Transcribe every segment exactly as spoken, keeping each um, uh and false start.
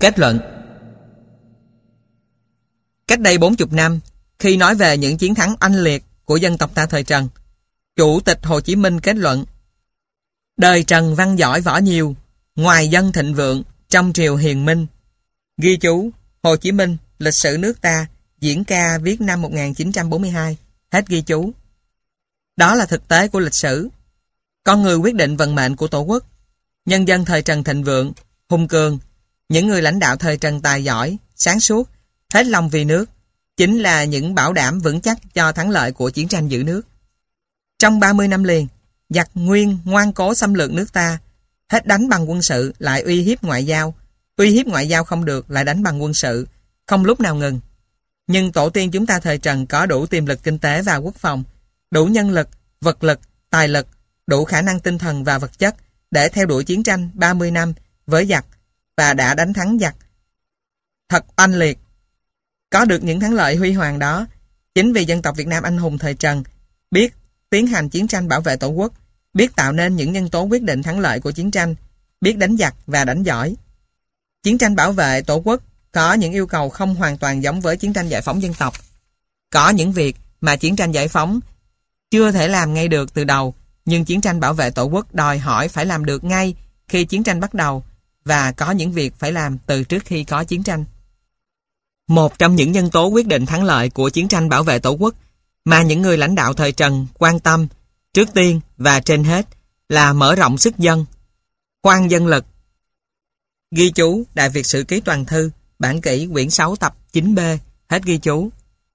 Kết luận. Cách đây bốn mươi năm, khi nói về những chiến thắng oanh liệt của dân tộc ta thời Trần, Chủ tịch Hồ Chí Minh kết luận: đời Trần văn giỏi võ nhiều, ngoài dân thịnh vượng, trong triều hiền minh. Ghi chú: Hồ Chí Minh, lịch sử nước ta, diễn ca viết năm một nghìn chín trăm bốn mươi hai. Hết ghi chú. Đó là thực tế của lịch sử. Con người quyết định vận mệnh của Tổ quốc. Nhân dân thời Trần thịnh vượng, hùng cường, những người lãnh đạo thời Trần tài giỏi, sáng suốt, hết lòng vì nước, chính là những bảo đảm vững chắc cho thắng lợi của chiến tranh giữ nước. Trong ba mươi năm liền, giặc Nguyên ngoan cố xâm lược nước ta, hết đánh bằng quân sự lại uy hiếp ngoại giao, uy hiếp ngoại giao không được lại đánh bằng quân sự, không lúc nào ngừng. Nhưng tổ tiên chúng ta thời Trần có đủ tiềm lực kinh tế và quốc phòng, đủ nhân lực, vật lực, tài lực, đủ khả năng tinh thần và vật chất để theo đuổi chiến tranh ba mươi năm với giặc và đã đánh thắng giặc thật oanh liệt. Có được những thắng lợi huy hoàng đó, chính vì dân tộc Việt Nam anh hùng thời Trần biết tiến hành chiến tranh bảo vệ Tổ quốc, biết tạo nên những nhân tố quyết định thắng lợi của chiến tranh, biết đánh giặc và đánh giỏi. Chiến tranh bảo vệ Tổ quốc có những yêu cầu không hoàn toàn giống với chiến tranh giải phóng dân tộc. Có những việc mà chiến tranh giải phóng chưa thể làm ngay được từ đầu, nhưng chiến tranh bảo vệ Tổ quốc đòi hỏi phải làm được ngay khi chiến tranh bắt đầu, và có những việc phải làm từ trước khi có chiến tranh. Một trong những nhân tố quyết định thắng lợi của chiến tranh bảo vệ Tổ quốc mà những người lãnh đạo thời Trần quan tâm trước tiên và trên hết là mở rộng sức dân, khoan dân lực. Ghi chú: Đại Việt Sử Ký Toàn Thư, bản kỷ quyển sáu tập chín B. Hết ghi chú.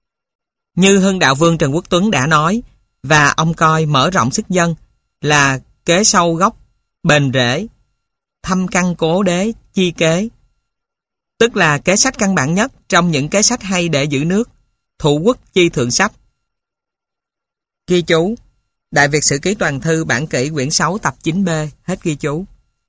Như Hưng Đạo Vương Trần Quốc Tuấn đã nói, và ông coi mở rộng sức dân là kế sâu gốc, bền rễ, thâm căn cố đế, chi kế. Tức là kế sách căn bản nhất trong những kế sách hay để giữ nước, thủ quốc chi thượng sách. Ghi chú: Đại Việt Sử Ký Toàn Thư, bản kỷ quyển sáu tập chín B. Hết ghi chú.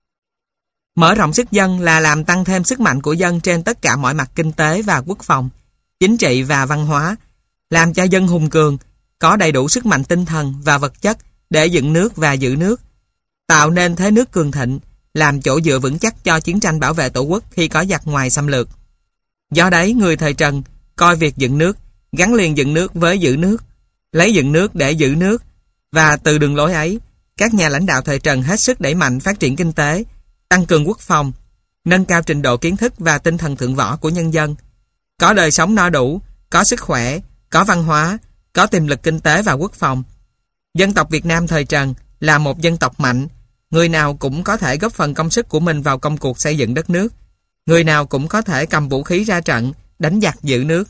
Mở rộng sức dân là làm tăng thêm sức mạnh của dân trên tất cả mọi mặt kinh tế và quốc phòng, chính trị và văn hóa, làm cho dân hùng cường, có đầy đủ sức mạnh tinh thần và vật chất để dựng nước và giữ nước, tạo nên thế nước cường thịnh, làm chỗ dựa vững chắc cho chiến tranh bảo vệ Tổ quốc khi có giặc ngoài xâm lược. Do đấy, người thời Trần coi việc dựng nước gắn liền dựng nước với giữ nước, lấy dựng nước để giữ nước, và từ đường lối ấy, các nhà lãnh đạo thời Trần hết sức đẩy mạnh phát triển kinh tế, tăng cường quốc phòng, nâng cao trình độ kiến thức và tinh thần thượng võ của nhân dân, có đời sống no đủ, có sức khỏe, có văn hóa, có tiềm lực kinh tế và quốc phòng. Dân tộc Việt Nam thời Trần là một dân tộc mạnh, người nào cũng có thể góp phần công sức của mình vào công cuộc xây dựng đất nước, người nào cũng có thể cầm vũ khí ra trận, đánh giặc giữ nước.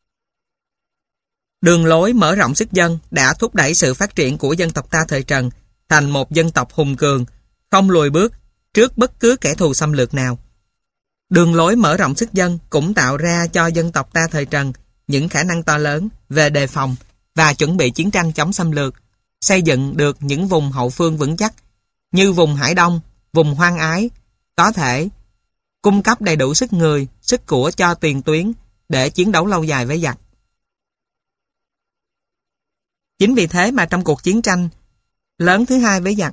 Đường lối mở rộng sức dân đã thúc đẩy sự phát triển của dân tộc ta thời Trần thành một dân tộc hùng cường, không lùi bước trước bất cứ kẻ thù xâm lược nào. Đường lối mở rộng sức dân cũng tạo ra cho dân tộc ta thời Trần những khả năng to lớn về đề phòng và chuẩn bị chiến tranh chống xâm lược, xây dựng được những vùng hậu phương vững chắc như vùng Hải Đông, vùng Hoang Ái, có thể cung cấp đầy đủ sức người, sức của cho tiền tuyến để chiến đấu lâu dài với giặc. Chính vì thế mà trong cuộc chiến tranh lớn thứ hai với giặc,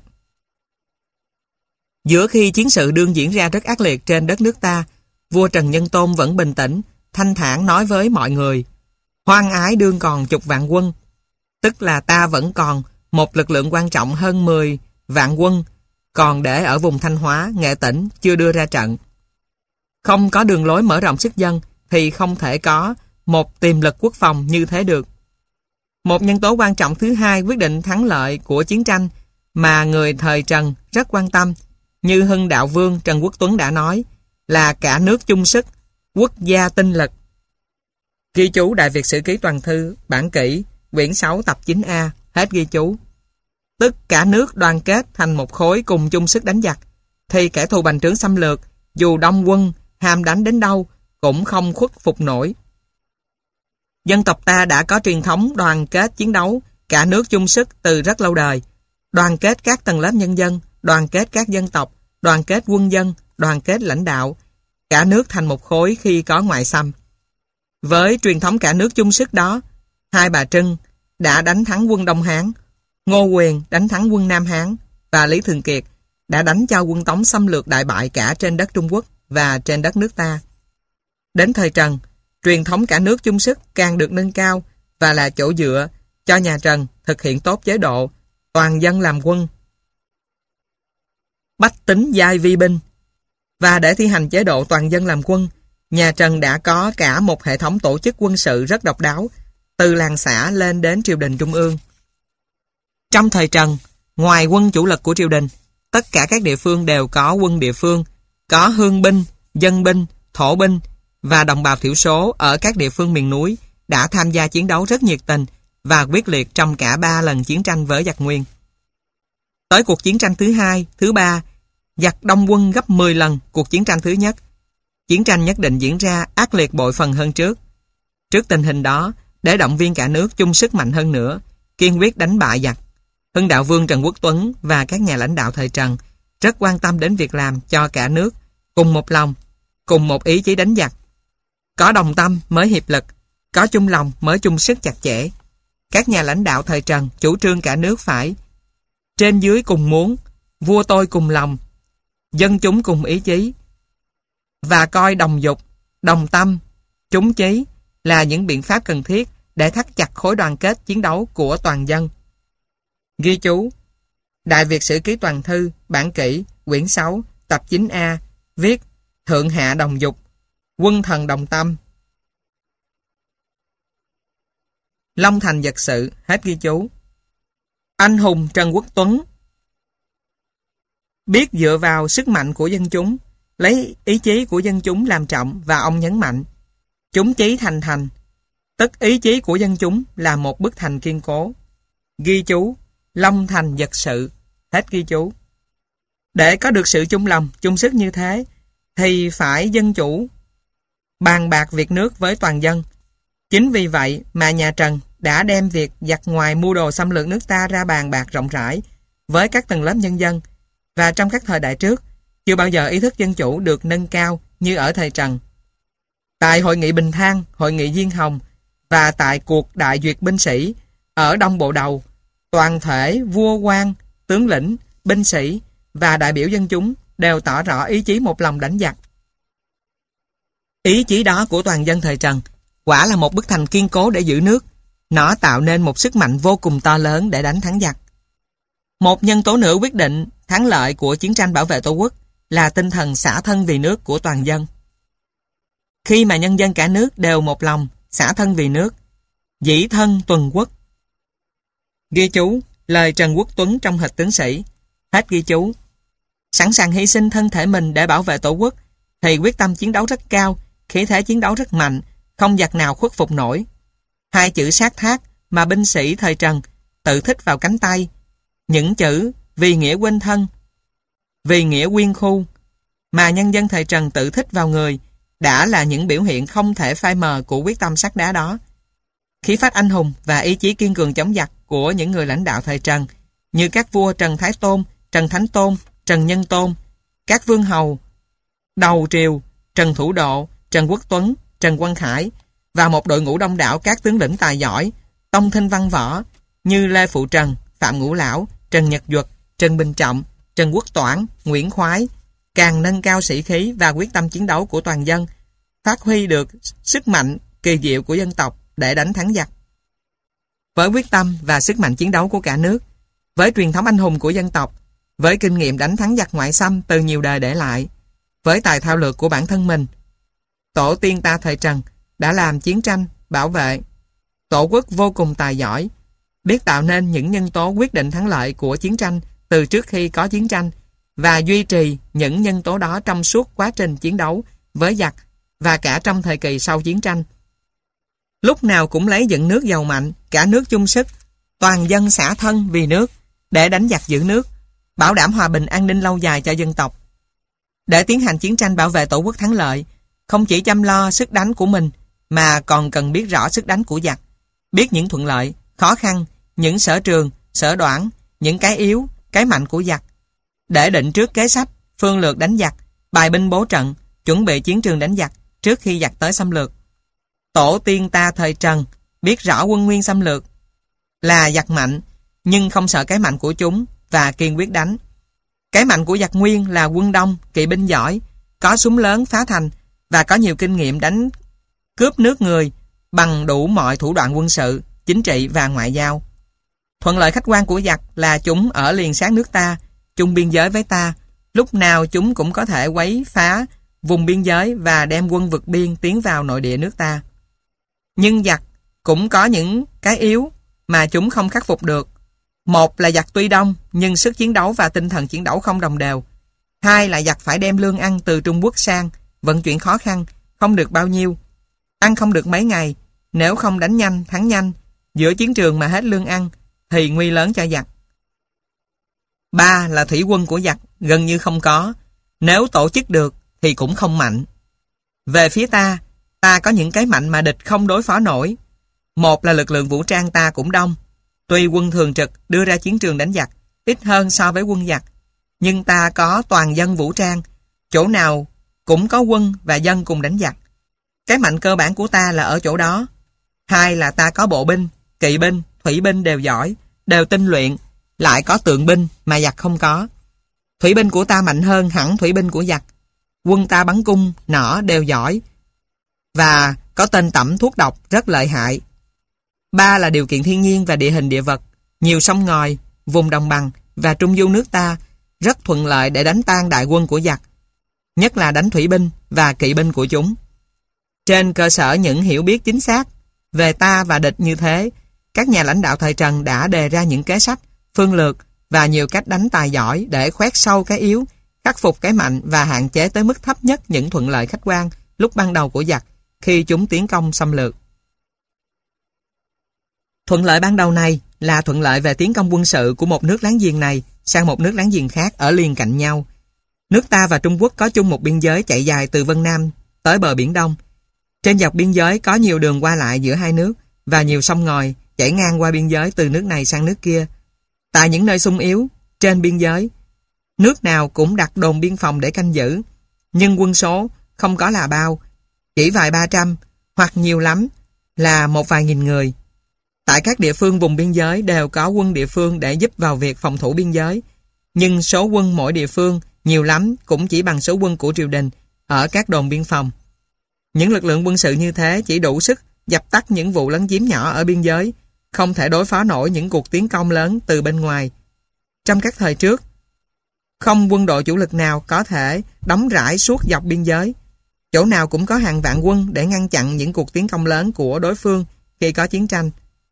giữa khi chiến sự đương diễn ra rất ác liệt trên đất nước ta, vua Trần Nhân Tông vẫn bình tĩnh, thanh thản nói với mọi người: Hoang Ái đương còn chục vạn quân, tức là ta vẫn còn một lực lượng quan trọng hơn mười vạn quân còn để ở vùng Thanh Hóa, Nghệ Tĩnh chưa đưa ra trận. Không có đường lối mở rộng sức dân thì không thể có một tiềm lực quốc phòng như thế được. Một nhân tố quan trọng thứ hai quyết định thắng lợi của chiến tranh mà người thời Trần rất quan tâm, như Hưng Đạo Vương Trần Quốc Tuấn đã nói, là cả nước chung sức, quốc gia tinh lực. Ghi chú: Đại Việt Sử Ký Toàn Thư, bản kỷ quyển sáu tập chín A. Hết ghi chú. Tức cả nước đoàn kết thành một khối cùng chung sức đánh giặc, thì kẻ thù bành trướng xâm lược, dù đông quân, hàm đánh đến đâu, cũng không khuất phục nổi. Dân tộc ta đã có truyền thống đoàn kết chiến đấu, cả nước chung sức từ rất lâu đời, đoàn kết các tầng lớp nhân dân, đoàn kết các dân tộc, đoàn kết quân dân, đoàn kết lãnh đạo, cả nước thành một khối khi có ngoại xâm. Với truyền thống cả nước chung sức đó, Hai Bà Trưng đã đánh thắng quân Đông Hán, Ngô Quyền đánh thắng quân Nam Hán, và Lý Thường Kiệt đã đánh cho quân Tống xâm lược đại bại cả trên đất Trung Quốc và trên đất nước ta. Đến thời Trần, truyền thống cả nước chung sức càng được nâng cao và là chỗ dựa cho nhà Trần thực hiện tốt chế độ toàn dân làm quân, bách tính giai vi binh. Và để thi hành chế độ toàn dân làm quân, nhà Trần đã có cả một hệ thống tổ chức quân sự rất độc đáo, từ làng xã lên đến triều đình trung ương. Trong thời Trần, ngoài quân chủ lực của triều đình, tất cả các địa phương đều có quân địa phương, có hương binh, dân binh, thổ binh và đồng bào thiểu số ở các địa phương miền núi đã tham gia chiến đấu rất nhiệt tình và quyết liệt trong cả ba lần chiến tranh với giặc Nguyên. Tới cuộc chiến tranh thứ hai, thứ ba, giặc đông quân gấp mười lần cuộc chiến tranh thứ nhất. Chiến tranh nhất định diễn ra ác liệt bội phần hơn trước. Trước tình hình đó, để động viên cả nước chung sức mạnh hơn nữa, kiên quyết đánh bại giặc, Hưng Đạo Vương Trần Quốc Tuấn và các nhà lãnh đạo thời Trần rất quan tâm đến việc làm cho cả nước cùng một lòng, cùng một ý chí đánh giặc. Có đồng tâm mới hiệp lực, có chung lòng mới chung sức chặt chẽ. Các nhà lãnh đạo thời Trần chủ trương cả nước phải trên dưới cùng muốn, vua tôi cùng lòng, dân chúng cùng ý chí, và coi đồng dục, đồng tâm, chúng chí là những biện pháp cần thiết để thắt chặt khối đoàn kết chiến đấu của toàn dân. Ghi chú: Đại Việt Sử Ký Toàn Thư, bản kỷ, quyển sáu, tập chín A, viết Thượng hạ đồng dục, quân thần đồng tâm. Long Thành Vật Sự, hết ghi chú. Anh hùng Trần Quốc Tuấn biết dựa vào sức mạnh của dân chúng, lấy ý chí của dân chúng làm trọng, và ông nhấn mạnh: chúng chí thành thành, tức ý chí của dân chúng là một bức thành kiên cố. Ghi chú: Long Thành Vật Sự, hết ghi chú. Để có được sự chung lòng, chung sức như thế, thì phải dân chủ, bàn bạc việc nước với toàn dân. Chính vì vậy mà nhà Trần đã đem việc giặc ngoài mưu đồ xâm lược nước ta ra bàn bạc rộng rãi với các tầng lớp nhân dân, và trong các thời đại trước, chưa bao giờ ý thức dân chủ được nâng cao như ở thời Trần. Tại Hội nghị Bình Thang, Hội nghị Diên Hồng và tại cuộc đại duyệt binh sĩ ở Đông Bộ Đầu, toàn thể vua quan, tướng lĩnh, binh sĩ và đại biểu dân chúng đều tỏ rõ ý chí một lòng đánh giặc. Ý chí đó của toàn dân thời Trần quả là một bức thành kiên cố để giữ nước. Nó tạo nên một sức mạnh vô cùng to lớn để đánh thắng giặc. Một nhân tố nữa quyết định thắng lợi của chiến tranh bảo vệ Tổ quốc là tinh thần xả thân vì nước của toàn dân. Khi mà nhân dân cả nước đều một lòng xả thân vì nước, dĩ thân tuần quốc. Ghi chú: Lời Trần Quốc Tuấn trong Hịch Tướng Sĩ, hết ghi chú. Sẵn sàng hy sinh thân thể mình để bảo vệ Tổ quốc, thì quyết tâm chiến đấu rất cao, khí thế chiến đấu rất mạnh, không giặc nào khuất phục nổi. Hai chữ sát thác mà binh sĩ thời Trần tự thích vào cánh tay, những chữ vì nghĩa quên thân, vì nghĩa quyên khu mà nhân dân thời Trần tự thích vào người, đã là những biểu hiện không thể phai mờ của quyết tâm sắt đá đó. Khí phách anh hùng và ý chí kiên cường chống giặc của những người lãnh đạo thời Trần, như các vua Trần Thái Tôn, Trần Thánh Tôn, Trần Nhân Tôn, các vương hầu đầu triều Trần Thủ Độ, Trần Quốc Tuấn, Trần Quang Khải, và một đội ngũ đông đảo các tướng lĩnh tài giỏi, tông thinh văn võ như Lê Phụ Trần, Phạm Ngũ Lão, Trần Nhật Duật, Trần Bình Trọng, Trần Quốc Toản, Nguyễn Khoái, càng nâng cao sĩ khí và quyết tâm chiến đấu của toàn dân, phát huy được sức mạnh kỳ diệu của dân tộc để đánh thắng giặc. Với quyết tâm và sức mạnh chiến đấu của cả nước, với truyền thống anh hùng của dân tộc, với kinh nghiệm đánh thắng giặc ngoại xâm từ nhiều đời để lại, với tài thao lược của bản thân mình, tổ tiên ta thời Trần đã làm chiến tranh, bảo vệ Tổ quốc vô cùng tài giỏi, biết tạo nên những nhân tố quyết định thắng lợi của chiến tranh từ trước khi có chiến tranh, và duy trì những nhân tố đó trong suốt quá trình chiến đấu với giặc và cả trong thời kỳ sau chiến tranh. Lúc nào cũng lấy dựng nước giàu mạnh, cả nước chung sức, toàn dân xả thân vì nước, để đánh giặc giữ nước, bảo đảm hòa bình an ninh lâu dài cho dân tộc. Để tiến hành chiến tranh bảo vệ Tổ quốc thắng lợi, không chỉ chăm lo sức đánh của mình, mà còn cần biết rõ sức đánh của giặc, biết những thuận lợi, khó khăn, những sở trường, sở đoản, những cái yếu, cái mạnh của giặc, để định trước kế sách, phương lược đánh giặc, bài binh bố trận, chuẩn bị chiến trường đánh giặc trước khi giặc tới xâm lược. Tổ tiên ta thời Trần biết rõ quân Nguyên xâm lược là giặc mạnh, nhưng không sợ cái mạnh của chúng và kiên quyết đánh. Cái mạnh của giặc Nguyên là quân đông, kỵ binh giỏi, có súng lớn phá thành và có nhiều kinh nghiệm đánh cướp nước người bằng đủ mọi thủ đoạn quân sự, chính trị và ngoại giao. Thuận lợi khách quan của giặc là chúng ở liền sát nước ta, chung biên giới với ta, lúc nào chúng cũng có thể quấy phá vùng biên giới và đem quân vượt biên tiến vào nội địa nước ta. Nhưng giặc cũng có những cái yếu mà chúng không khắc phục được. Một là giặc tuy đông nhưng sức chiến đấu và tinh thần chiến đấu không đồng đều. Hai là giặc phải đem lương ăn từ Trung Quốc sang, vận chuyển khó khăn, không được bao nhiêu. Ăn không được mấy ngày, nếu không đánh nhanh, thắng nhanh, giữa chiến trường mà hết lương ăn, thì nguy lớn cho giặc. Ba là thủy quân của giặc gần như không có, nếu tổ chức được thì cũng không mạnh. Về phía ta, ta có những cái mạnh mà địch không đối phó nổi. Một là lực lượng vũ trang ta cũng đông. Tuy quân thường trực đưa ra chiến trường đánh giặc ít hơn so với quân giặc, nhưng ta có toàn dân vũ trang, chỗ nào cũng có quân và dân cùng đánh giặc. Cái mạnh cơ bản của ta là ở chỗ đó. Hai là ta có bộ binh, kỵ binh, thủy binh đều giỏi, đều tinh luyện, lại có tượng binh mà giặc không có. Thủy binh của ta mạnh hơn hẳn thủy binh của giặc. Quân ta bắn cung, nỏ đều giỏi và có tên tẩm thuốc độc rất lợi hại. Ba là điều kiện thiên nhiên và địa hình địa vật, nhiều sông ngòi, vùng đồng bằng và trung du nước ta rất thuận lợi để đánh tan đại quân của giặc, nhất là đánh thủy binh và kỵ binh của chúng. Trên cơ sở những hiểu biết chính xác về ta và địch như thế, các nhà lãnh đạo thời Trần đã đề ra những kế sách, phương lược và nhiều cách đánh tài giỏi để khoét sâu cái yếu, khắc phục cái mạnh và hạn chế tới mức thấp nhất những thuận lợi khách quan lúc ban đầu của giặc khi chúng tiến công xâm lược. Thuận lợi ban đầu này là thuận lợi về tiến công quân sự của một nước láng giềng này sang một nước láng giềng khác ở liền cạnh nhau. Nước ta và Trung Quốc có chung một biên giới chạy dài từ Vân Nam tới bờ Biển Đông. Trên dọc biên giới có nhiều đường qua lại giữa hai nước và nhiều sông ngòi chảy ngang qua biên giới từ nước này sang nước kia. Tại những nơi xung yếu trên biên giới, nước nào cũng đặt đồn biên phòng để canh giữ, nhưng quân số không có là bao, chỉ vài ba trăm hoặc nhiều lắm là một vài nghìn người. Tại các địa phương vùng biên giới đều có quân địa phương để giúp vào việc phòng thủ biên giới, nhưng số quân mỗi địa phương nhiều lắm cũng chỉ bằng số quân của triều đình ở các đồn biên phòng. Những lực lượng quân sự như thế chỉ đủ sức dập tắt những vụ lấn chiếm nhỏ ở biên giới, không thể đối phó nổi những cuộc tiến công lớn từ bên ngoài. Trong các thời trước, không quân đội chủ lực nào có thể đóng rải suốt dọc biên giới. Chỗ nào cũng có hàng vạn quân để ngăn chặn những cuộc tiến công lớn của đối phương khi có chiến tranh.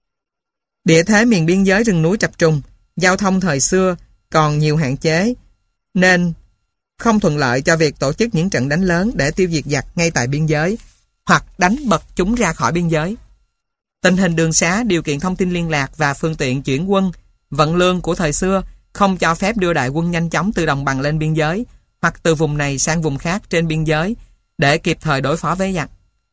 Địa thế miền biên giới rừng núi chập trùng, giao thông thời xưa còn nhiều hạn chế, nên không thuận lợi cho việc tổ chức những trận đánh lớn để tiêu diệt giặc ngay tại biên giới, hoặc đánh bật chúng ra khỏi biên giới. Tình hình đường xá, điều kiện thông tin liên lạc và phương tiện chuyển quân, vận lương của thời xưa không cho phép đưa đại quân nhanh chóng từ đồng bằng lên biên giới, hoặc từ vùng này sang vùng khác trên biên giới để kịp thời đối phó với giặc.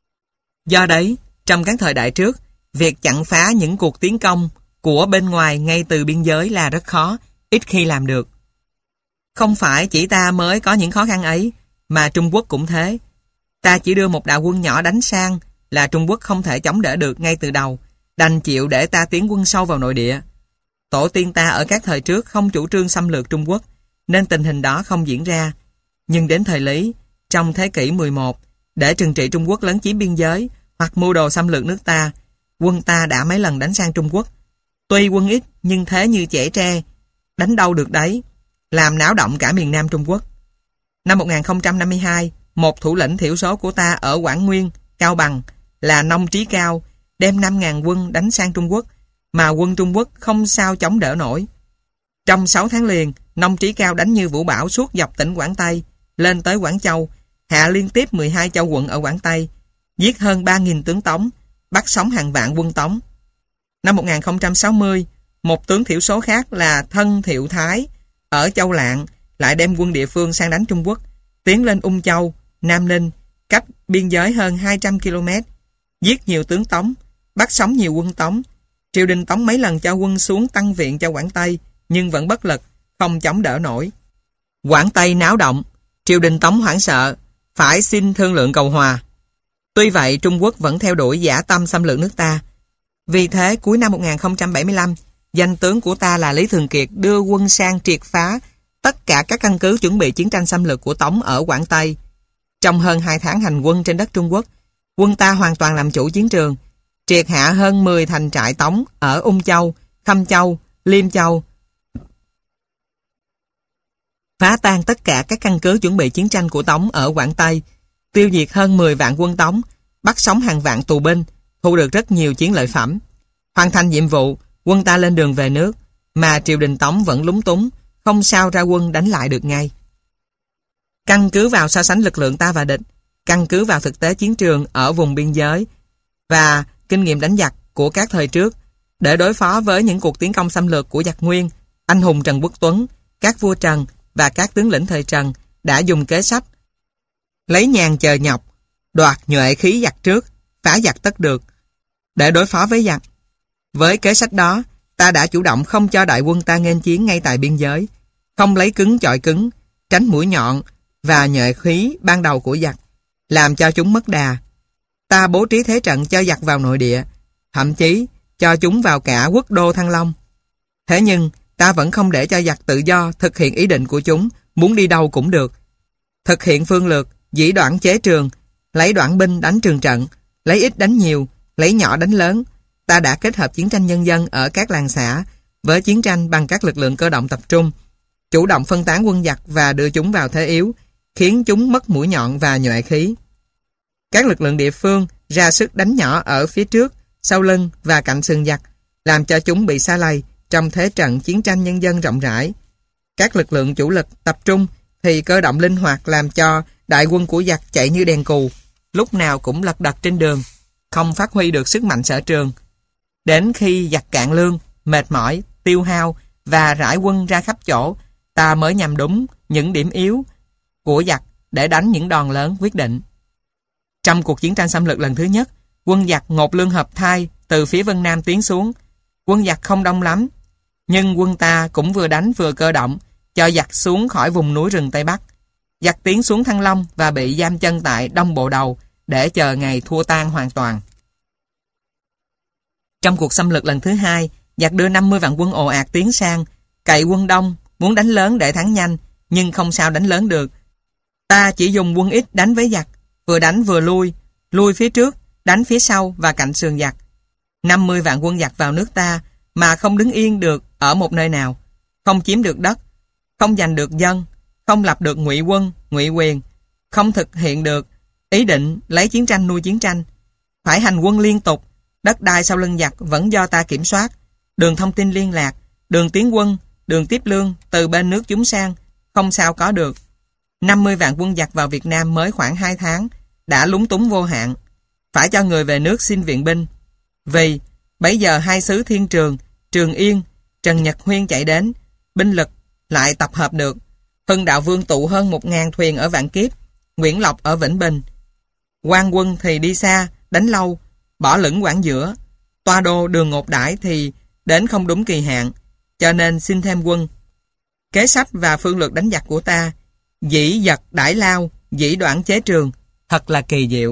Do đấy, trong các thời đại trước, việc chặn phá những cuộc tiến công của bên ngoài ngay từ biên giới là rất khó, ít khi làm được. Không phải chỉ ta mới có những khó khăn ấy, mà Trung Quốc cũng thế. Ta chỉ đưa một đạo quân nhỏ đánh sang là Trung Quốc không thể chống đỡ được ngay từ đầu, đành chịu để ta tiến quân sâu vào nội địa. Tổ tiên ta ở các thời trước không chủ trương xâm lược Trung Quốc, nên tình hình đó không diễn ra. Nhưng đến thời Lý, trong thế kỷ mười một, để trừng trị Trung Quốc lấn chiếm biên giới hoặc mưu đồ xâm lược nước ta, quân ta đã mấy lần đánh sang Trung Quốc. Tuy quân ít nhưng thế như chẻ tre, đánh đâu được đấy, làm náo động cả miền Nam Trung Quốc. Năm một nghìn không trăm năm mươi hai, một thủ lĩnh thiểu số của ta ở Quảng Nguyên, Cao Bằng là Nông Trí Cao đem năm nghìn quân đánh sang Trung Quốc, mà quân Trung Quốc không sao chống đỡ nổi. Trong sáu tháng liền, Nông Trí Cao đánh như vũ bão suốt dọc tỉnh Quảng Tây, lên tới Quảng Châu, hạ liên tiếp mười hai châu quận ở Quảng Tây, giết hơn ba nghìn tướng Tống, bắt sống hàng vạn quân Tống. Năm một nghìn không trăm sáu mươi, một tướng thiểu số khác là Thân Thiệu Thái ở Châu Lạng lại đem quân địa phương sang đánh Trung Quốc, tiến lên Ung Châu, Nam Ninh, cách biên giới hơn hai trăm ki lô mét, giết nhiều tướng Tống, bắt sống nhiều quân Tống. Triều đình Tống mấy lần cho quân xuống tăng viện cho Quảng Tây, nhưng vẫn bất lực, không chống đỡ nổi. Quảng Tây náo động, triều đình Tống hoảng sợ, phải xin thương lượng cầu hòa. Tuy vậy, Trung Quốc vẫn theo đuổi dã tâm xâm lược nước ta. Vì thế, cuối năm một nghìn không trăm bảy mươi lăm, danh tướng của ta là Lý Thường Kiệt đưa quân sang triệt phá tất cả các căn cứ chuẩn bị chiến tranh xâm lược của Tống ở Quảng Tây. Trong hơn hai tháng hành quân trên đất Trung Quốc, quân ta hoàn toàn làm chủ chiến trường, triệt hạ hơn mười thành trại Tống ở Ung Châu, Khâm Châu, Liêm Châu, phá tan tất cả các căn cứ chuẩn bị chiến tranh của Tống ở Quảng Tây, tiêu diệt hơn mười vạn quân Tống, bắt sống hàng vạn tù binh, thu được rất nhiều chiến lợi phẩm. Hoàn thành nhiệm vụ, quân ta lên đường về nước, mà triều đình Tống vẫn lúng túng, không sao ra quân đánh lại được ngay. Căn cứ vào so sánh lực lượng ta và địch, căn cứ vào thực tế chiến trường ở vùng biên giới và kinh nghiệm đánh giặc của các thời trước, để đối phó với những cuộc tiến công xâm lược của giặc Nguyên, anh hùng Trần Quốc Tuấn, các vua Trần và các tướng lĩnh thời Trần đã dùng kế sách lấy nhàn chờ nhọc, đoạt nhuệ khí giặc trước, phá giặc tất được, để đối phó với giặc. Với kế sách đó, ta đã chủ động không cho đại quân ta nghênh chiến ngay tại biên giới, không lấy cứng chọi cứng, tránh mũi nhọn và nhuệ khí ban đầu của giặc, làm cho chúng mất đà. Ta bố trí thế trận cho giặc vào nội địa, thậm chí cho chúng vào cả quốc đô Thăng Long. Thế nhưng, ta vẫn không để cho giặc tự do thực hiện ý định của chúng, muốn đi đâu cũng được. Thực hiện phương lược, dĩ đoạn chế trường, lấy đoạn binh đánh trường trận, lấy ít đánh nhiều, lấy nhỏ đánh lớn. Ta đã kết hợp chiến tranh nhân dân ở các làng xã với chiến tranh bằng các lực lượng cơ động tập trung, chủ động phân tán quân giặc và đưa chúng vào thế yếu, khiến chúng mất mũi nhọn và nhuệ khí. Các lực lượng địa phương ra sức đánh nhỏ ở phía trước, sau lưng và cạnh sườn giặc, làm cho chúng bị sa lầy trong thế trận chiến tranh nhân dân rộng rãi. Các lực lượng chủ lực tập trung thì cơ động linh hoạt, làm cho đại quân của giặc chạy như đèn cù, lúc nào cũng lật đật trên đường, không phát huy được sức mạnh sở trường. Đến khi giặc cạn lương, mệt mỏi, tiêu hao và rải quân ra khắp chỗ, ta mới nhằm đúng những điểm yếu của giặc để đánh những đòn lớn quyết định. Trong cuộc chiến tranh xâm lược lần thứ nhất, quân giặc ngột lương hợp thai từ phía Vân Nam tiến xuống. Quân giặc không đông lắm, nhưng quân ta cũng vừa đánh vừa cơ động, cho giặc xuống khỏi vùng núi rừng Tây Bắc. Giặc tiến xuống Thăng Long và bị giam chân tại Đông Bộ Đầu để chờ ngày thua tan hoàn toàn. Trong cuộc xâm lược lần thứ hai, giặc đưa năm mươi vạn quân ồ ạt tiến sang, cậy quân đông, muốn đánh lớn để thắng nhanh, nhưng không sao đánh lớn được. Ta chỉ dùng quân ít đánh với giặc, vừa đánh vừa lui, lui phía trước, đánh phía sau và cạnh sườn giặc. năm mươi vạn quân giặc vào nước ta mà không đứng yên được ở một nơi nào, không chiếm được đất, không giành được dân, không lập được ngụy quân, ngụy quyền, không thực hiện được ý định lấy chiến tranh nuôi chiến tranh. Phải hành quân liên tục, đất đai sau lưng giặc vẫn do ta kiểm soát, đường thông tin liên lạc, đường tiến quân, đường tiếp lương từ bên nước chúng sang, không sao có được. năm mươi vạn quân giặc vào Việt Nam mới khoảng hai tháng, đã lúng túng vô hạn, phải cho người về nước xin viện binh. Vì bấy giờ hai xứ Thiên Trường, Trường Yên, Trần Nhật Huyên chạy đến, binh lực lại tập hợp được. Hưng Đạo Vương tụ hơn một ngàn thuyền ở Vạn Kiếp, Nguyễn Lộc ở Vĩnh Bình. Quan quân thì đi xa, đánh lâu, bỏ lửng quãng giữa. Toa đô Đường Ngột Đãi thì đến không đúng kỳ hạn, cho nên xin thêm quân. Kế sách và phương lược đánh giặc của ta, dĩ giật đãi lao, dĩ đoạn chế trường, thật là kỳ diệu.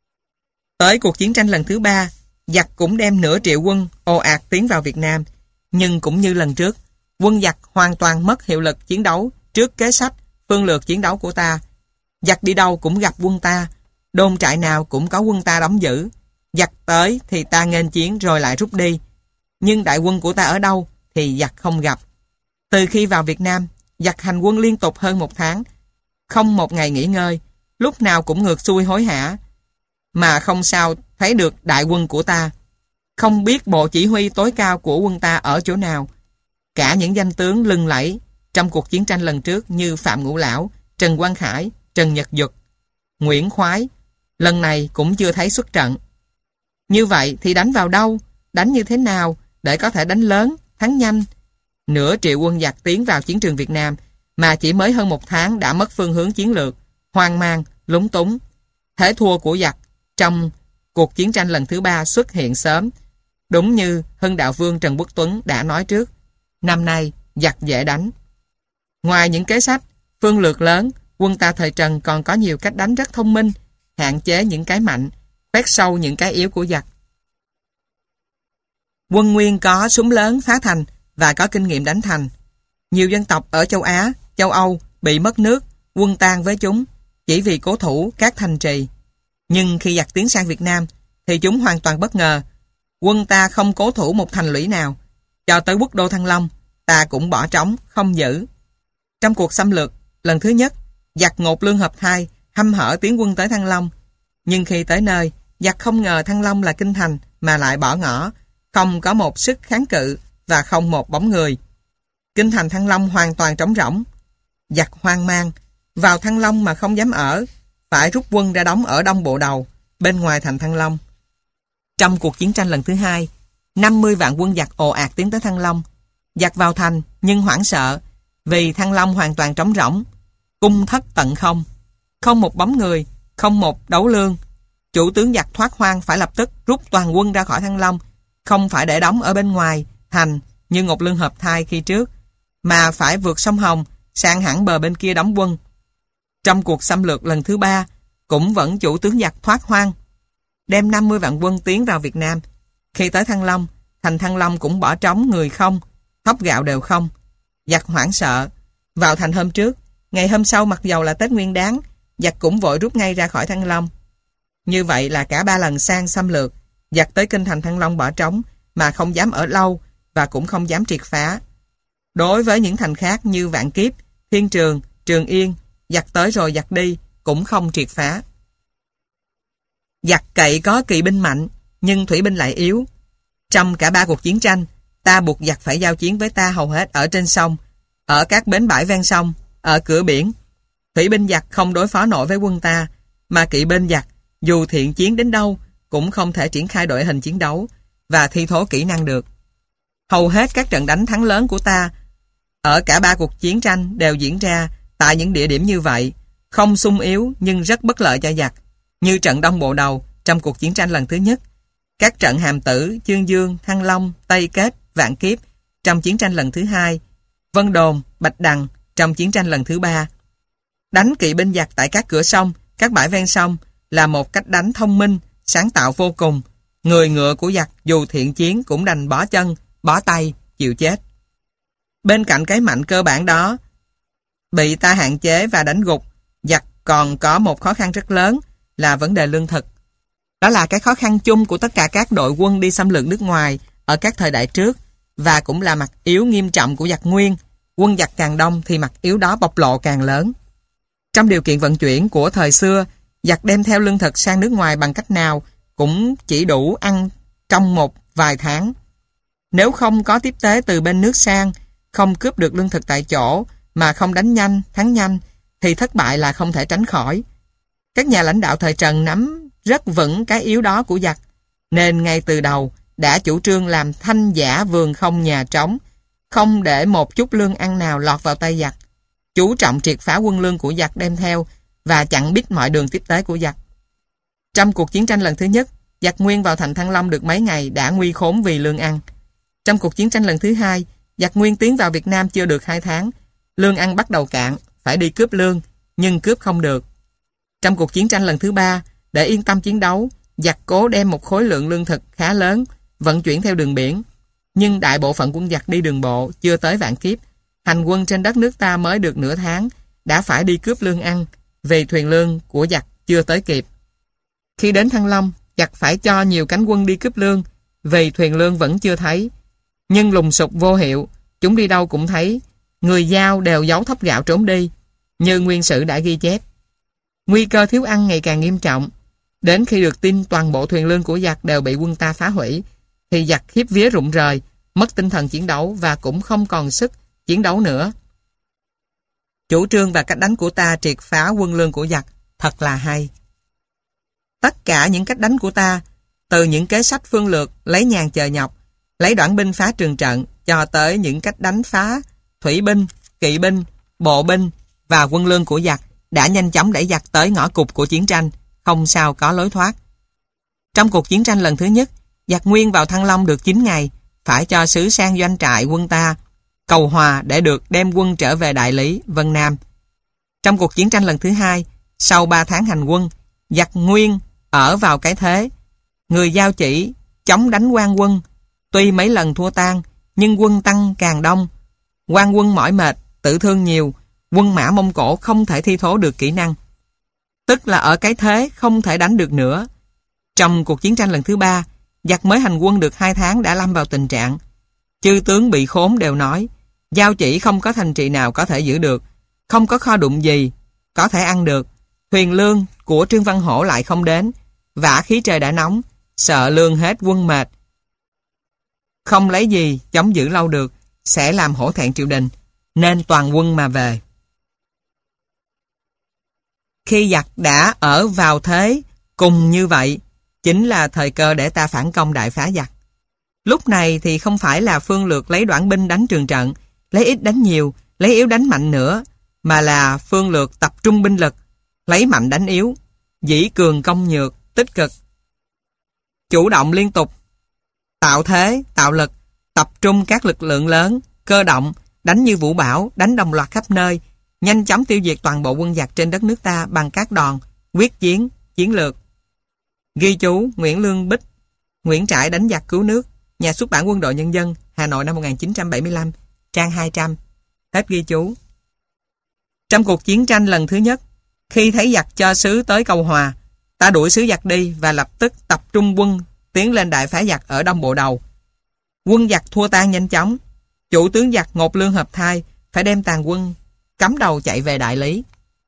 Tới cuộc chiến tranh lần thứ ba, giặc cũng đem nửa triệu quân ồ ạt tiến vào Việt Nam, nhưng cũng như lần trước, quân giặc hoàn toàn mất hiệu lực chiến đấu trước kế sách, phương lược chiến đấu của ta. Giặc đi đâu cũng gặp quân ta, đồn trại nào cũng có quân ta đóng giữ. Giặc tới thì ta nghênh chiến rồi lại rút đi, nhưng đại quân của ta ở đâu thì giặc không gặp. Từ khi vào Việt Nam, giặc hành quân liên tục hơn một tháng, không một ngày nghỉ ngơi, lúc nào cũng ngược xuôi hối hả, mà không sao thấy được đại quân của ta. Không biết bộ chỉ huy tối cao của quân ta ở chỗ nào. Cả những danh tướng lừng lẫy trong cuộc chiến tranh lần trước như Phạm Ngũ Lão, Trần Quang Khải, Trần Nhật Duật, Nguyễn Khoái, lần này cũng chưa thấy xuất trận. Như vậy thì đánh vào đâu, đánh như thế nào để có thể đánh lớn, thắng nhanh? Nửa triệu quân giặc tiến vào chiến trường Việt Nam mà chỉ mới hơn một tháng đã mất phương hướng chiến lược, hoang mang, lúng túng. Thế thua của giặc trong cuộc chiến tranh lần thứ ba xuất hiện sớm. Đúng như Hưng Đạo Vương Trần Quốc Tuấn đã nói trước, năm nay giặc dễ đánh. Ngoài những kế sách, phương lược lớn, quân ta thời Trần còn có nhiều cách đánh rất thông minh, hạn chế những cái mạnh, khoét sâu những cái yếu của giặc. Quân Nguyên có súng lớn phá thành và có kinh nghiệm đánh thành. Nhiều dân tộc ở châu Á, châu Âu bị mất nước, quân tan với chúng, chỉ vì cố thủ các thành trì. Nhưng khi giặc tiến sang Việt Nam thì chúng hoàn toàn bất ngờ. Quân ta không cố thủ một thành lũy nào. Cho tới quốc đô Thăng Long, ta cũng bỏ trống, không giữ. Trong cuộc xâm lược lần thứ nhất, giặc Ngột Lương Hợp Thai hăm hở tiến quân tới Thăng Long. Nhưng khi tới nơi, giặc không ngờ Thăng Long là kinh thành mà lại bỏ ngỏ, không có một sức kháng cự và không một bóng người. Kinh thành Thăng Long hoàn toàn trống rỗng. Giặc hoang mang, vào Thăng Long mà không dám ở, phải rút quân ra đóng ở Đông Bộ Đầu, bên ngoài thành Thăng Long. Trong cuộc chiến tranh lần thứ hai, năm mươi vạn quân giặc ồ ạt tiến tới Thăng Long. Giặc vào thành nhưng hoảng sợ, vì Thăng Long hoàn toàn trống rỗng, cung thất tận không, không một bóng người, không một đấu lương. Chủ tướng giặc thoát hoang phải lập tức rút toàn quân ra khỏi Thăng Long, không phải để đóng ở bên ngoài thành như Ngột Lương Hợp Thai khi trước, mà phải vượt sông Hồng sang hẳn bờ bên kia đóng quân. Trong cuộc xâm lược lần thứ ba, cũng vẫn chủ tướng giặc thoát hoang, đem năm mươi vạn quân tiến vào Việt Nam. Khi tới Thăng Long, thành Thăng Long cũng bỏ trống, người không, thóc gạo đều không. Giặc hoảng sợ, vào thành hôm trước, ngày hôm sau mặc dầu là Tết Nguyên Đán, giặc cũng vội rút ngay ra khỏi Thăng Long. Như vậy là cả ba lần sang xâm lược, giặc tới kinh thành Thăng Long bỏ trống mà không dám ở lâu và cũng không dám triệt phá. Đối với những thành khác như Vạn Kiếp, Thiên Trường, Trường Yên, giặc tới rồi giặc đi, cũng không triệt phá. Giặc cậy có kỵ binh mạnh, nhưng thủy binh lại yếu. Trong cả ba cuộc chiến tranh, ta buộc giặc phải giao chiến với ta hầu hết ở trên sông, ở các bến bãi ven sông, ở cửa biển. Thủy binh giặc không đối phó nổi với quân ta, mà kỵ binh giặc dù thiện chiến đến đâu cũng không thể triển khai đội hình chiến đấu và thi thố kỹ năng được. Hầu hết các trận đánh thắng lớn của ta ở cả ba cuộc chiến tranh đều diễn ra tại những địa điểm như vậy, không sung yếu nhưng rất bất lợi cho giặc, như trận Đông Bộ Đầu trong cuộc chiến tranh lần thứ nhất, các trận Hàm Tử, Chương Dương, Thăng Long, Tây Kết, Vạn Kiếp trong chiến tranh lần thứ hai, Vân Đồn, Bạch Đằng trong chiến tranh lần thứ ba. Đánh kỵ binh giặc tại các cửa sông, các bãi ven sông là một cách đánh thông minh, sáng tạo vô cùng. Người ngựa của giặc dù thiện chiến cũng đành bỏ chân, bỏ tay, chịu chết. Bên cạnh cái mạnh cơ bản đó, bị ta hạn chế và đánh gục, giặc còn có một khó khăn rất lớn là vấn đề lương thực. Đó là cái khó khăn chung của tất cả các đội quân đi xâm lược nước ngoài ở các thời đại trước, và cũng là mặt yếu nghiêm trọng của giặc Nguyên. Quân giặc càng đông thì mặt yếu đó bộc lộ càng lớn. Trong điều kiện vận chuyển của thời xưa, giặc đem theo lương thực sang nước ngoài bằng cách nào cũng chỉ đủ ăn trong một vài tháng. Nếu không có tiếp tế từ bên nước sang, không cướp được lương thực tại chỗ, mà không đánh nhanh, thắng nhanh, thì thất bại là không thể tránh khỏi. Các nhà lãnh đạo thời Trần nắm rất vững cái yếu đó của giặc, nên ngay từ đầu đã chủ trương làm thanh giả vườn không nhà trống, không để một chút lương ăn nào lọt vào tay giặc, chú trọng triệt phá quân lương của giặc đem theo và chặn bít mọi đường tiếp tế của giặc. Trong cuộc chiến tranh lần thứ nhất, giặc Nguyên vào thành Thăng Long được mấy ngày đã nguy khốn vì lương ăn. Trong cuộc chiến tranh lần thứ hai, giặc Nguyên tiến vào Việt Nam chưa được hai tháng, lương ăn bắt đầu cạn, phải đi cướp lương, nhưng cướp không được. Trong cuộc chiến tranh lần thứ ba, để yên tâm chiến đấu, giặc cố đem một khối lượng lương thực khá lớn, vận chuyển theo đường biển. Nhưng đại bộ phận quân giặc đi đường bộ, chưa tới Vạn Kiếp. Hành quân trên đất nước ta mới được nửa tháng, đã phải đi cướp lương ăn, vì thuyền lương của giặc chưa tới kịp. Khi đến Thăng Long, giặc phải cho nhiều cánh quân đi cướp lương, vì thuyền lương vẫn chưa thấy. Nhưng lùng sục vô hiệu, chúng đi đâu cũng thấy. Người Dao đều giấu thóc gạo trốn đi, như Nguyên Sử đã ghi chép. Nguy cơ thiếu ăn ngày càng nghiêm trọng. Đến khi được tin toàn bộ thuyền lương của giặc đều bị quân ta phá hủy, thì giặc khiếp vía rụng rời, mất tinh thần chiến đấu và cũng không còn sức chiến đấu nữa. Chủ trương và cách đánh của ta triệt phá quân lương của giặc thật là hay. Tất cả những cách đánh của ta, từ những kế sách phương lược lấy nhàn chờ nhọc, lấy đoạn binh phá trường trận, cho tới những cách đánh phá thủy binh, kỵ binh, bộ binh và quân lương của giặc, đã nhanh chóng đẩy giặc tới ngõ cụt của chiến tranh, không sao có lối thoát. Trong cuộc chiến tranh lần thứ nhất, giặc Nguyên vào Thăng Long được chín ngày, phải cho sứ sang doanh trại quân ta, cầu hòa để được đem quân trở về Đại Lý, Vân Nam. Trong cuộc chiến tranh lần thứ hai, sau ba tháng hành quân, giặc Nguyên ở vào cái thế người Giao chỉ chống đánh quan quân, tuy mấy lần thua tan, nhưng quân tăng càng đông. Quan quân mỏi mệt, tử thương nhiều, quân Mã Mông Cổ không thể thi thố được kỹ năng. tức là ở cái thế không thể đánh được nữa. Trong cuộc chiến tranh lần thứ ba, giặc mới hành quân được hai tháng đã lâm vào tình trạng. Chư tướng bị khốn đều nói, Giao Chỉ không có thành trì nào có thể giữ được, không có kho đụng gì có thể ăn được. Thuyền lương của Trương Văn Hổ lại không đến, vả khí trời đã nóng, sợ lương hết quân mệt. Không lấy gì chống giữ lâu được, sẽ làm hổ thẹn triều đình, nên toàn quân mà về. Khi giặc đã ở vào thế cùng như vậy, chính là thời cơ để ta phản công đại phá giặc. Lúc này thì không phải là phương lược lấy đoạn binh đánh trường trận, lấy ít đánh nhiều, lấy yếu đánh mạnh nữa, mà là phương lược tập trung binh lực, lấy mạnh đánh yếu, dĩ cường công nhược, tích cực. Chủ động liên tục, tạo thế, tạo lực, tập trung các lực lượng lớn, cơ động, đánh như vũ bão, đánh đồng loạt khắp nơi, nhanh chóng tiêu diệt toàn bộ quân giặc trên đất nước ta bằng các đòn, quyết chiến, chiến lược. Ghi chú Nguyễn Lương Bích, Nguyễn Trãi đánh giặc cứu nước, Nhà xuất bản Quân đội Nhân dân, Hà Nội năm một nghìn chín trăm bảy mươi lăm, trang hai trăm. Hết ghi chú. Trong cuộc chiến tranh lần thứ nhất, khi thấy giặc cho sứ tới cầu hòa, ta đuổi sứ giặc đi và lập tức tập trung quân tiến lên đại phá giặc ở Đông Bộ Đầu. Quân giặc thua tan nhanh chóng. Chủ tướng giặc Ngột Lương Hợp Thai phải đem tàn quân cắm đầu chạy về Đại Lý.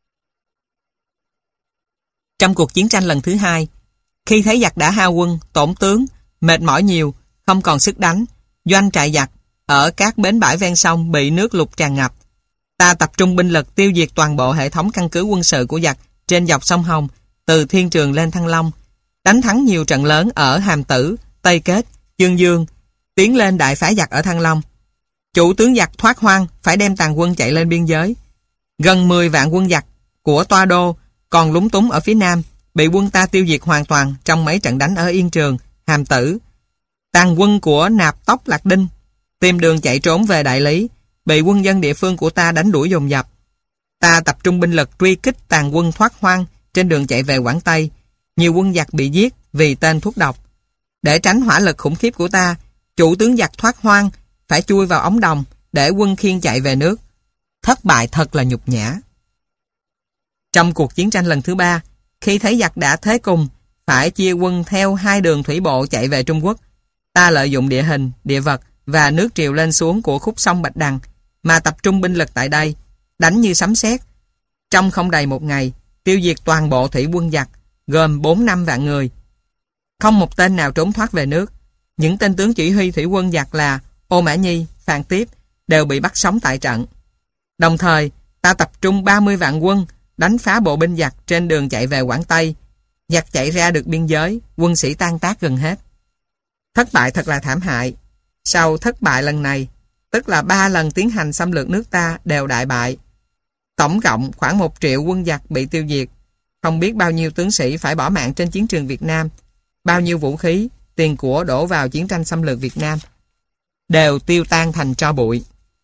Trong cuộc chiến tranh lần thứ hai, khi thấy giặc đã hao quân, tổn tướng, mệt mỏi nhiều, không còn sức đánh, doanh trại giặc ở các bến bãi ven sông bị nước lụt tràn ngập, ta tập trung binh lực tiêu diệt toàn bộ hệ thống căn cứ quân sự của giặc trên dọc sông Hồng, từ Thiên Trường lên Thăng Long, đánh thắng nhiều trận lớn ở Hàm Tử, Tây Kết, Dương Dương, tiến lên đại phá giặc ở Thăng Long. Chủ tướng giặc thoát hoang phải đem tàn quân chạy lên biên giới. Gần mười vạn quân giặc của Toa Đô còn lúng túng ở phía nam, bị quân ta tiêu diệt hoàn toàn trong mấy trận đánh ở Yên Trường, Hàm Tử. Tàn quân của Nạp Tốc Lạc Đinh tìm đường chạy trốn về Đại Lý, bị quân dân địa phương của ta đánh đuổi dồn dập. Ta tập trung binh lực truy kích tàn quân thoát hoang trên đường chạy về Quảng Tây. Nhiều quân giặc bị giết vì tên thuốc độc. Để tránh hỏa lực khủng khiếp của ta, chủ tướng giặc thoát hoang phải chui vào ống đồng để quân khiêng chạy về nước. Thất bại thật là nhục nhã. Trong cuộc chiến tranh lần thứ ba, khi thấy giặc đã thế cùng, phải chia quân theo hai đường thủy bộ chạy về Trung Quốc. Ta lợi dụng địa hình, địa vật và nước triều lên xuống của khúc sông Bạch Đằng mà tập trung binh lực tại đây, đánh như sấm sét. Trong không đầy một ngày, tiêu diệt toàn bộ thủy quân giặc, gồm bốn năm vạn người. Không một tên nào trốn thoát về nước. Những tên tướng chỉ huy thủy quân giặc là Ô Mã Nhi, Phan Tiếp đều bị bắt sống tại trận. Đồng thời, ta tập trung ba mươi vạn quân đánh phá bộ binh giặc trên đường chạy về Quảng Tây. Giặc chạy ra được biên giới, quân sĩ tan tác gần hết. Thất bại thật là thảm hại. Sau thất bại lần này, tức là ba lần tiến hành xâm lược nước ta đều đại bại. Tổng cộng khoảng một triệu quân giặc bị tiêu diệt. Không biết bao nhiêu tướng sĩ phải bỏ mạng trên chiến trường Việt Nam, bao nhiêu vũ khí, tiền của đổ vào chiến tranh xâm lược Việt Nam đều tiêu tan thành tro bụi.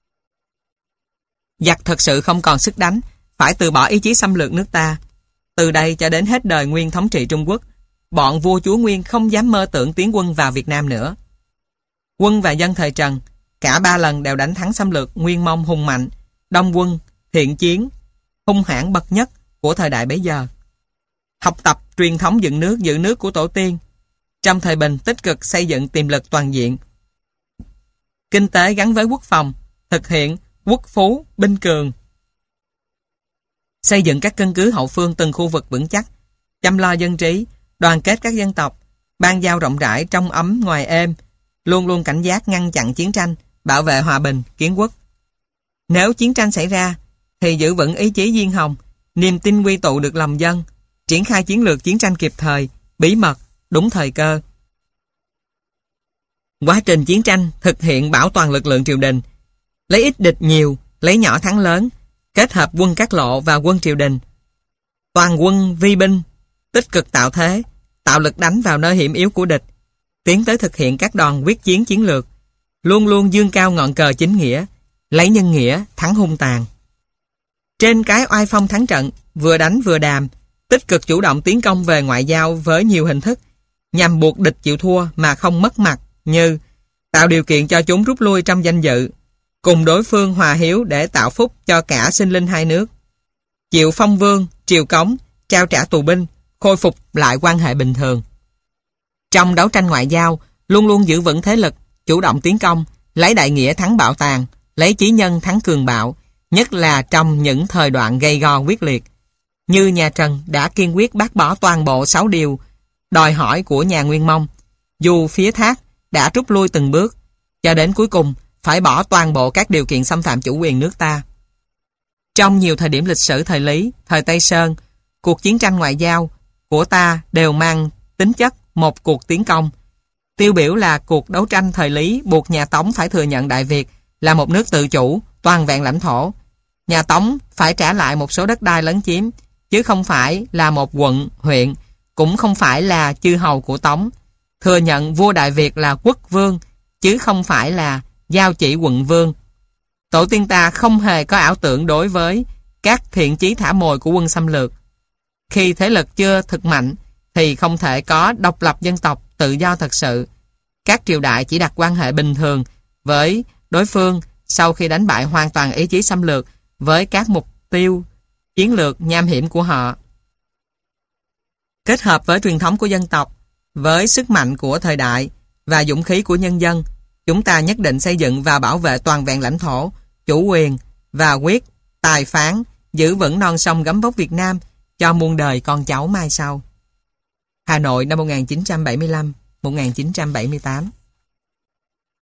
Giặc thật sự không còn sức đánh, phải từ bỏ ý chí xâm lược nước ta. Từ đây cho đến hết đời Nguyên thống trị Trung Quốc, bọn vua chúa Nguyên không dám mơ tưởng tiến quân vào Việt Nam nữa. Quân và dân thời Trần cả ba lần đều đánh thắng xâm lược Nguyên Mông hùng mạnh, đông quân, thiện chiến, hung hãn bậc nhất của thời đại bấy giờ. Học tập truyền thống dựng nước giữ nước của tổ tiên, trong thời Bình tích cực xây dựng tiềm lực toàn diện. Kinh tế gắn với quốc phòng, thực hiện quốc phú, binh cường. Xây dựng các căn cứ hậu phương từng khu vực vững chắc, chăm lo dân trí, đoàn kết các dân tộc, ban giao rộng rãi trong ấm ngoài êm, luôn luôn cảnh giác ngăn chặn chiến tranh, bảo vệ hòa bình, kiến quốc. Nếu chiến tranh xảy ra, thì giữ vững ý chí diên hồng, niềm tin quy tụ được lòng dân, triển khai chiến lược chiến tranh kịp thời, bí mật, đúng thời cơ. Quá trình chiến tranh thực hiện bảo toàn lực lượng triều đình, lấy ít địch nhiều, lấy nhỏ thắng lớn, kết hợp quân các lộ và quân triều đình. Toàn quân vi binh, tích cực tạo thế, tạo lực đánh vào nơi hiểm yếu của địch, tiến tới thực hiện các đòn quyết chiến chiến lược, luôn luôn dương cao ngọn cờ chính nghĩa, lấy nhân nghĩa thắng hung tàn. Trên cái oai phong thắng trận, vừa đánh vừa đàm, tích cực chủ động tiến công về ngoại giao với nhiều hình thức, nhằm buộc địch chịu thua mà không mất mặt, như tạo điều kiện cho chúng rút lui trong danh dự, cùng đối phương hòa hiếu để tạo phúc cho cả sinh linh hai nước, chịu phong vương, triều cống, trao trả tù binh, khôi phục lại quan hệ bình thường. Trong đấu tranh ngoại giao, luôn luôn giữ vững thế lực, chủ động tiến công, lấy đại nghĩa thắng bạo tàn, lấy chí nhân thắng cường bạo, nhất là trong những thời đoạn gay go quyết liệt. Như nhà Trần đã kiên quyết bác bỏ toàn bộ sáu điều đòi hỏi của nhà Nguyên Mông, dù phía Thác đã rút lui từng bước, cho đến cuối cùng phải bỏ toàn bộ các điều kiện xâm phạm chủ quyền nước ta. Trong nhiều thời điểm lịch sử thời Lý, thời Tây Sơn, cuộc chiến tranh ngoại giao của ta đều mang tính chất một cuộc tiến công. Tiêu biểu là cuộc đấu tranh thời Lý buộc nhà Tống phải thừa nhận Đại Việt là một nước tự chủ, toàn vẹn lãnh thổ. Nhà Tống phải trả lại một số đất đai lấn chiếm, chứ không phải là một quận, huyện, cũng không phải là chư hầu của Tống. Thừa nhận vua Đại Việt là quốc vương, chứ không phải là giao chỉ quận vương. Tổ tiên ta không hề có ảo tưởng đối với các thiện chí thả mồi của quân xâm lược. Khi thế lực chưa thực mạnh, thì không thể có độc lập dân tộc tự do thật sự. Các triều đại chỉ đặt quan hệ bình thường với đối phương sau khi đánh bại hoàn toàn ý chí xâm lược với các mục tiêu chiến lược nham hiểm của họ. Kết hợp với truyền thống của dân tộc, với sức mạnh của thời đại và dũng khí của nhân dân, chúng ta nhất định xây dựng và bảo vệ toàn vẹn lãnh thổ, chủ quyền và quyết, tài phán, giữ vững non sông gấm vóc Việt Nam cho muôn đời con cháu mai sau. Hà Nội năm một nghìn chín trăm bảy mươi lăm đến một nghìn chín trăm bảy mươi tám.